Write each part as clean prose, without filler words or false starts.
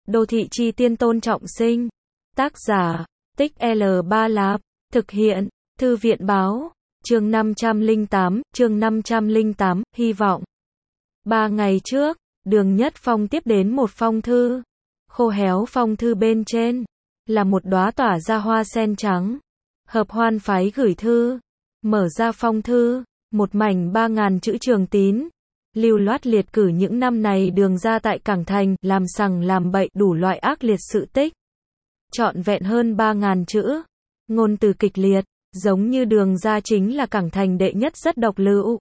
Đô thị chi tiên Tôn Trọng Sinh. Tác giả, Tích L3 Lạp. Thực hiện, Thư viện báo. Chương 508, hy vọng. 3 ngày trước, Đường Nhất Phong tiếp đến một phong thư. Khô héo phong thư bên trên là một đóa tỏa ra hoa sen trắng. Hợp Hoan phái gửi thư. Mở ra phong thư, một mảnh 3.000 chữ trường tín. Lưu loát liệt cử những năm này Đường gia tại Cảng Thành làm sằng làm bậy đủ loại ác liệt sự tích. Trọn vẹn hơn 3.000 chữ. Ngôn từ kịch liệt, giống như Đường gia chính là Cảng Thành đệ nhất rất độc lựu.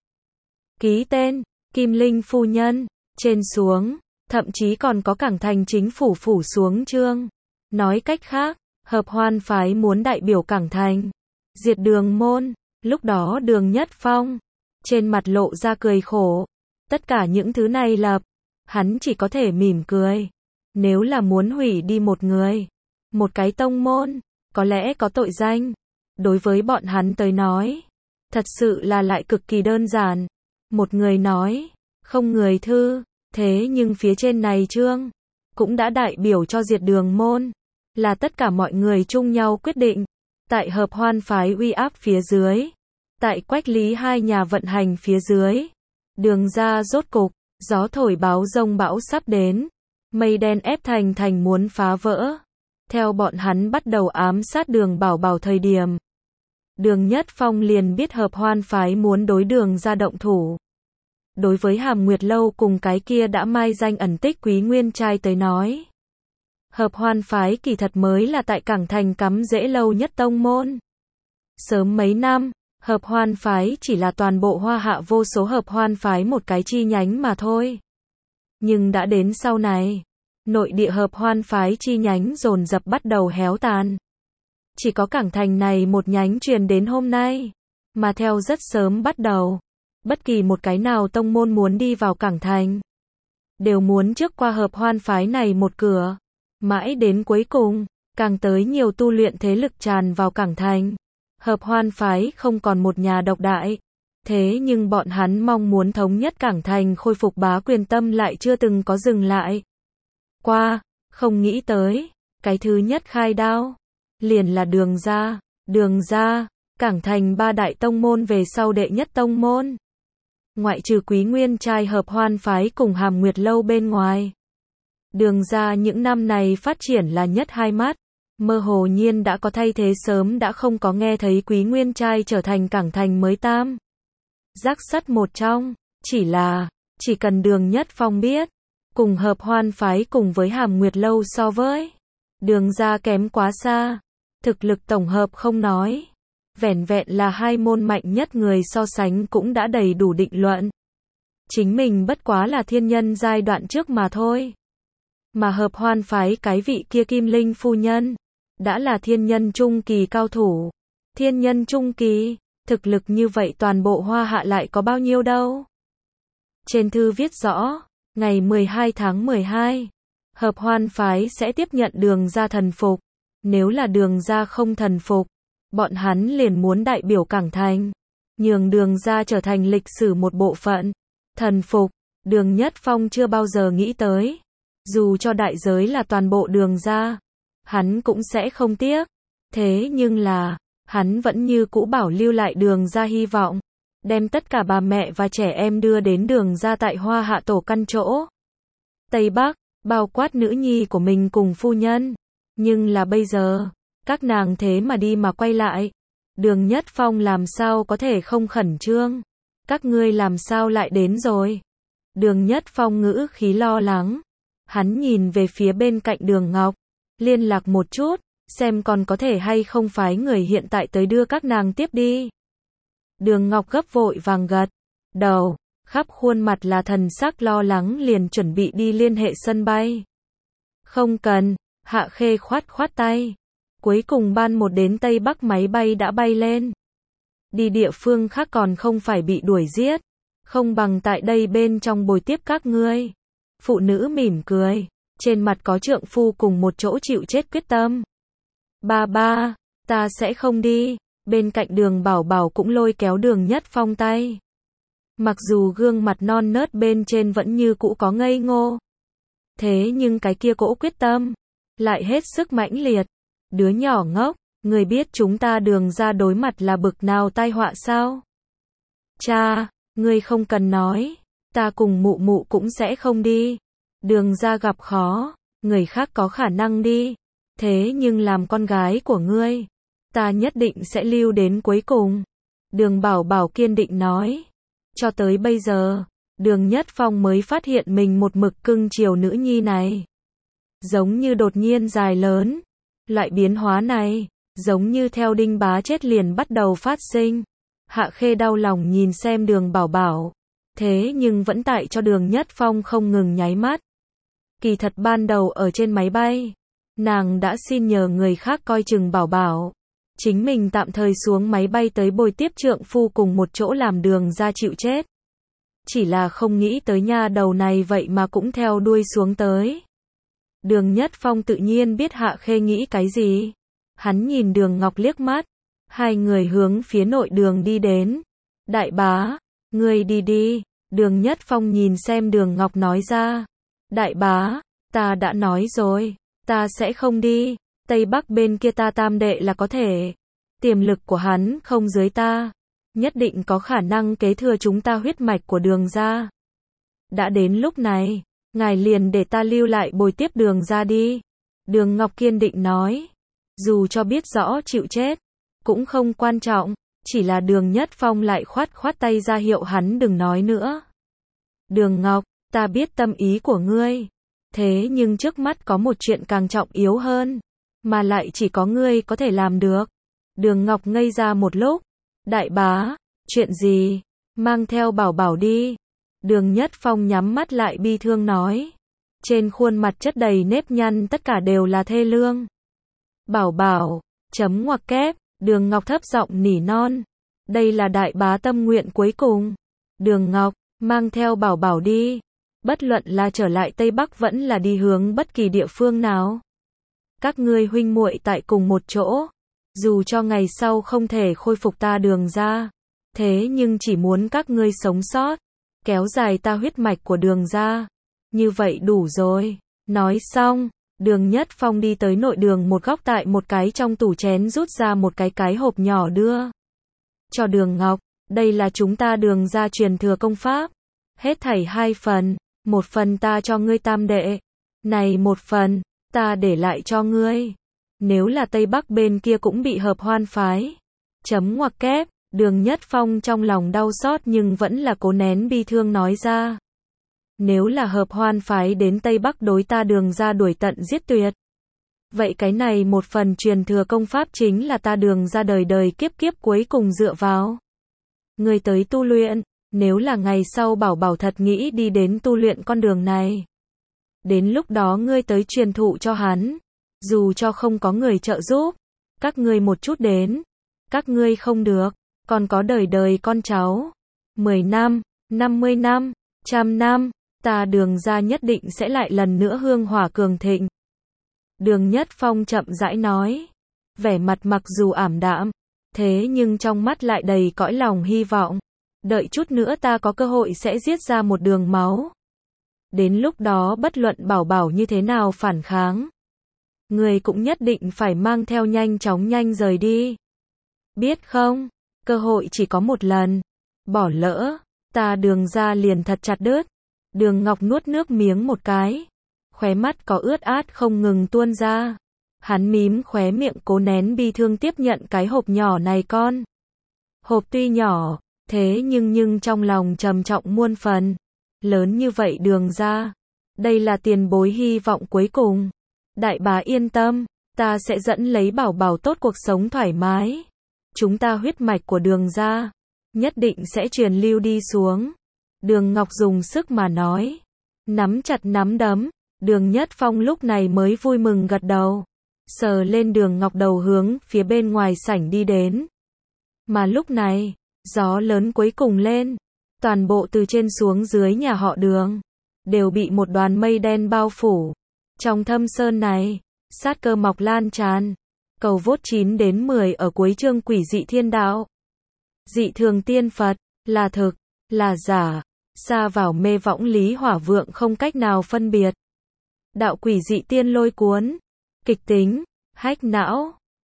Ký tên, Kim Linh phu nhân, trên xuống, thậm chí còn có Cảng Thành chính phủ phủ xuống chương. Nói cách khác, Hợp Hoan phái muốn đại biểu Cảng Thành diệt Đường môn. Lúc đó Đường Nhất Phong trên mặt lộ ra cười khổ. Tất cả những thứ này lập, hắn chỉ có thể mỉm cười. Nếu là muốn hủy đi một người, một cái tông môn, có lẽ có tội danh. Đối với bọn hắn tới nói, thật sự là lại cực kỳ đơn giản. Một người nói, không người thư, thế nhưng phía trên này chương, cũng đã đại biểu cho diệt Đường môn. Là tất cả mọi người chung nhau quyết định. Tại Hợp Hoan phái uy áp phía dưới, tại Quách Lý hai nhà vận hành phía dưới, Đường gia rốt cục, gió thổi báo rông bão sắp đến, mây đen ép thành muốn phá vỡ. Theo bọn hắn bắt đầu ám sát Đường Bảo Bảo thời điểm, Đường Nhất Phong liền biết Hợp Hoan phái muốn đối Đường gia động thủ. Đối với Hàm Nguyệt Lâu cùng cái kia đã mai danh ẩn tích Quý Nguyên trai tới nói, Hợp Hoan phái kỳ thật mới là tại Cảng Thành cắm rễ lâu nhất tông môn. Sớm mấy năm, Hợp Hoan phái chỉ là toàn bộ Hoa Hạ vô số Hợp Hoan phái một cái chi nhánh mà thôi. Nhưng đã đến sau này, nội địa Hợp Hoan phái chi nhánh dồn dập bắt đầu héo tàn. Chỉ có Cảng Thành này một nhánh truyền đến hôm nay, mà theo rất sớm bắt đầu, bất kỳ một cái nào tông môn muốn đi vào Cảng Thành, đều muốn trước qua Hợp Hoan phái này một cửa. Mãi đến cuối cùng, càng tới nhiều tu luyện thế lực tràn vào Cảng Thành. Hợp Hoan phái không còn một nhà độc đại. Thế nhưng bọn hắn mong muốn thống nhất Cảng Thành khôi phục bá quyền tâm lại chưa từng có dừng lại. Không nghĩ tới, cái thứ nhất khai đao, liền là Đường gia. Đường gia, Cảng Thành ba đại tông môn về sau đệ nhất tông môn. Ngoại trừ Quý Nguyên trai Hợp Hoan phái cùng Hàm Nguyệt Lâu bên ngoài. Đường gia những năm này phát triển là nhất hai mắt. Mơ hồ nhiên đã có thay thế sớm đã không có nghe thấy Quý Nguyên trai trở thành Cảng Thành mới tam giác sắt một trong. Chỉ cần Đường Nhất Phong biết, cùng Hợp Hoan phái cùng với Hàm Nguyệt Lâu so với Đường gia kém quá xa. Thực lực tổng hợp không nói, vẻn vẹn là hai môn mạnh nhất người so sánh cũng đã đầy đủ định luận. Chính mình bất quá là thiên nhân giai đoạn trước mà thôi. Mà Hợp Hoan phái cái vị kia Kim Linh phu nhân, đã là thiên nhân trung kỳ cao thủ. Thiên nhân trung kỳ, thực lực như vậy toàn bộ Hoa Hạ lại có bao nhiêu đâu. Trên thư viết rõ, ngày 12 tháng 12, Hợp Hoan phái sẽ tiếp nhận Đường gia thần phục. Nếu là Đường gia không thần phục, bọn hắn liền muốn đại biểu Cảng Thành, nhường Đường gia trở thành lịch sử một bộ phận. Thần phục, Đường Nhất Phong chưa bao giờ nghĩ tới. Dù cho đại giới là toàn bộ Đường gia, hắn cũng sẽ không tiếc. Thế nhưng là, hắn vẫn như cũ bảo lưu lại Đường gia hy vọng, đem tất cả bà mẹ và trẻ em đưa đến Đường gia tại Hoa Hạ tổ căn chỗ Tây Bắc, bao quát nữ nhi của mình cùng phu nhân. Nhưng là bây giờ, các nàng thế mà đi mà quay lại. Đường Nhất Phong làm sao có thể không khẩn trương? Các ngươi làm sao lại đến rồi? Đường Nhất Phong ngữ khí lo lắng. Hắn nhìn về phía bên cạnh Đường Ngọc, liên lạc một chút, xem còn có thể hay không phái người hiện tại tới đưa các nàng tiếp đi. Đường Ngọc gấp vội vàng gật đầu, khắp khuôn mặt là thần sắc lo lắng liền chuẩn bị đi liên hệ sân bay. Không cần, Hạ Khê khoát tay. Cuối cùng ban một đến Tây Bắc máy bay đã bay lên. Đi địa phương khác còn không phải bị đuổi giết, không bằng tại đây bên trong bồi tiếp các ngươi. Phụ nữ mỉm cười, trên mặt có trượng phu cùng một chỗ chịu chết quyết tâm. Ba, ta sẽ không đi. Bên cạnh Đường Bảo Bảo cũng lôi kéo Đường Nhất Phong tay. Mặc dù gương mặt non nớt bên trên vẫn như cũ có ngây ngô. Thế nhưng cái kia cỗ quyết tâm, lại hết sức mãnh liệt. Đứa nhỏ ngốc, người biết chúng ta Đường ra đối mặt là bực nào tai họa sao? Cha, ngươi không cần nói, ta cùng mụ mụ cũng sẽ không đi. Đường ra gặp khó, người khác có khả năng đi. Thế nhưng làm con gái của ngươi, ta nhất định sẽ lưu đến cuối cùng. Đường Bảo Bảo kiên định nói. Cho tới bây giờ, Đường Nhất Phong mới phát hiện mình một mực cưng chiều nữ nhi này. Giống như đột nhiên dài lớn. Loại biến hóa này, giống như theo Đinh Bá chết liền bắt đầu phát sinh. Hạ Khê đau lòng nhìn xem Đường Bảo Bảo. Thế nhưng vẫn tại cho Đường Nhất Phong không ngừng nháy mắt. Kỳ thật ban đầu ở trên máy bay, nàng đã xin nhờ người khác coi chừng Bảo Bảo. Chính mình tạm thời xuống máy bay tới bồi tiếp trượng phu cùng một chỗ làm Đường ra chịu chết. Chỉ là không nghĩ tới nha đầu này vậy mà cũng theo đuôi xuống tới. Đường Nhất Phong tự nhiên biết Hạ Khê nghĩ cái gì. Hắn nhìn Đường Ngọc liếc mắt. Hai người hướng phía nội đường đi đến. Đại bá, ngươi đi đi. Đường Nhất Phong nhìn xem Đường Ngọc nói ra. Đại bá, ta đã nói rồi, ta sẽ không đi. Tây Bắc bên kia ta tam đệ là có thể. Tiềm lực của hắn không dưới ta. Nhất định có khả năng kế thừa chúng ta huyết mạch của Đường ra. Đã đến lúc này, ngài liền để ta lưu lại bồi tiếp Đường ra đi. Đường Ngọc kiên định nói. Dù cho biết rõ chịu chết, cũng không quan trọng. Chỉ là Đường Nhất Phong lại khoát tay ra hiệu hắn đừng nói nữa. Đường Ngọc, ta biết tâm ý của ngươi. Thế nhưng trước mắt có một chuyện càng trọng yếu hơn. Mà lại chỉ có ngươi có thể làm được. Đường Ngọc ngây ra một lúc. Đại bá, chuyện gì? Mang theo Bảo Bảo đi. Đường Nhất Phong nhắm mắt lại bi thương nói. Trên khuôn mặt chất đầy nếp nhăn tất cả đều là thê lương. Bảo Bảo, chấm ngoặc kép, Đường Ngọc thấp giọng nỉ non. Đây là đại bá tâm nguyện cuối cùng. Đường Ngọc, mang theo Bảo Bảo đi. Bất luận là trở lại Tây Bắc vẫn là đi hướng bất kỳ địa phương nào. Các ngươi huynh muội tại cùng một chỗ. Dù cho ngày sau không thể khôi phục ta Đường ra. Thế nhưng chỉ muốn các ngươi sống sót. Kéo dài ta huyết mạch của Đường ra. Như vậy đủ rồi. Nói xong, Đường Nhất Phong đi tới nội đường một góc tại một cái trong tủ chén rút ra một cái hộp nhỏ đưa. Cho Đường Ngọc, đây là chúng ta Đường ra truyền thừa công pháp. Hết thảy 2 phần, một phần ta cho ngươi tam đệ. Này một phần, ta để lại cho ngươi. Nếu là Tây Bắc bên kia cũng bị hợp hoan phái. Chấm ngoặc kép, Đường Nhất Phong trong lòng đau xót nhưng vẫn là cố nén bi thương nói ra. Nếu là hợp hoan phái đến Tây Bắc đối ta Đường ra đuổi tận giết tuyệt. Vậy cái này một phần truyền thừa công pháp chính là ta Đường ra đời đời kiếp kiếp cuối cùng dựa vào. Ngươi tới tu luyện, nếu là ngày sau Bảo Bảo thật nghĩ đi đến tu luyện con đường này. Đến lúc đó ngươi tới truyền thụ cho hắn. Dù cho không có người trợ giúp, các ngươi một chút đến. Các ngươi không được, còn có đời đời con cháu. 10 năm, 50 năm, 100 năm. Ta Đường ra nhất định sẽ lại lần nữa hương hỏa cường thịnh. Đường Nhất Phong chậm rãi nói. Vẻ mặt mặc dù ảm đạm, thế nhưng trong mắt lại đầy cõi lòng hy vọng. Đợi chút nữa ta có cơ hội sẽ giết ra một đường máu. Đến lúc đó bất luận Bảo Bảo như thế nào phản kháng. Người cũng nhất định phải mang theo nhanh chóng nhanh rời đi. Biết không? Cơ hội chỉ có một lần. Bỏ lỡ, ta Đường ra liền thật chặt đứt. Đường Ngọc nuốt nước miếng một cái. Khóe mắt có ướt át không ngừng tuôn ra. Hắn mím khóe miệng cố nén bi thương tiếp nhận cái hộp nhỏ này con. Hộp tuy nhỏ, thế nhưng trong lòng trầm trọng muôn phần. Lớn như vậy Đường ra. Đây là tiền bối hy vọng cuối cùng. Đại bá yên tâm, ta sẽ dẫn lấy Bảo Bảo tốt cuộc sống thoải mái. Chúng ta huyết mạch của Đường ra, nhất định sẽ truyền lưu đi xuống. Đường Ngọc dùng sức mà nói. Nắm chặt nắm đấm. Đường Nhất Phong lúc này mới vui mừng gật đầu. Sờ lên Đường Ngọc đầu hướng phía bên ngoài sảnh đi đến. Mà lúc này, gió lớn cuối cùng lên. Toàn bộ từ trên xuống dưới nhà họ Đường đều bị một đoàn mây đen bao phủ. Trong thâm sơn này, sát cơ mọc lan tràn. Cầu vốt 9 đến 10 ở cuối chương Quỷ dị thiên đạo. Dị thường tiên Phật, là thực, là giả, xa vào mê võng lý hỏa vượng không cách nào phân biệt. Đạo quỷ dị tiên lôi cuốn. Kịch tính. Hack não.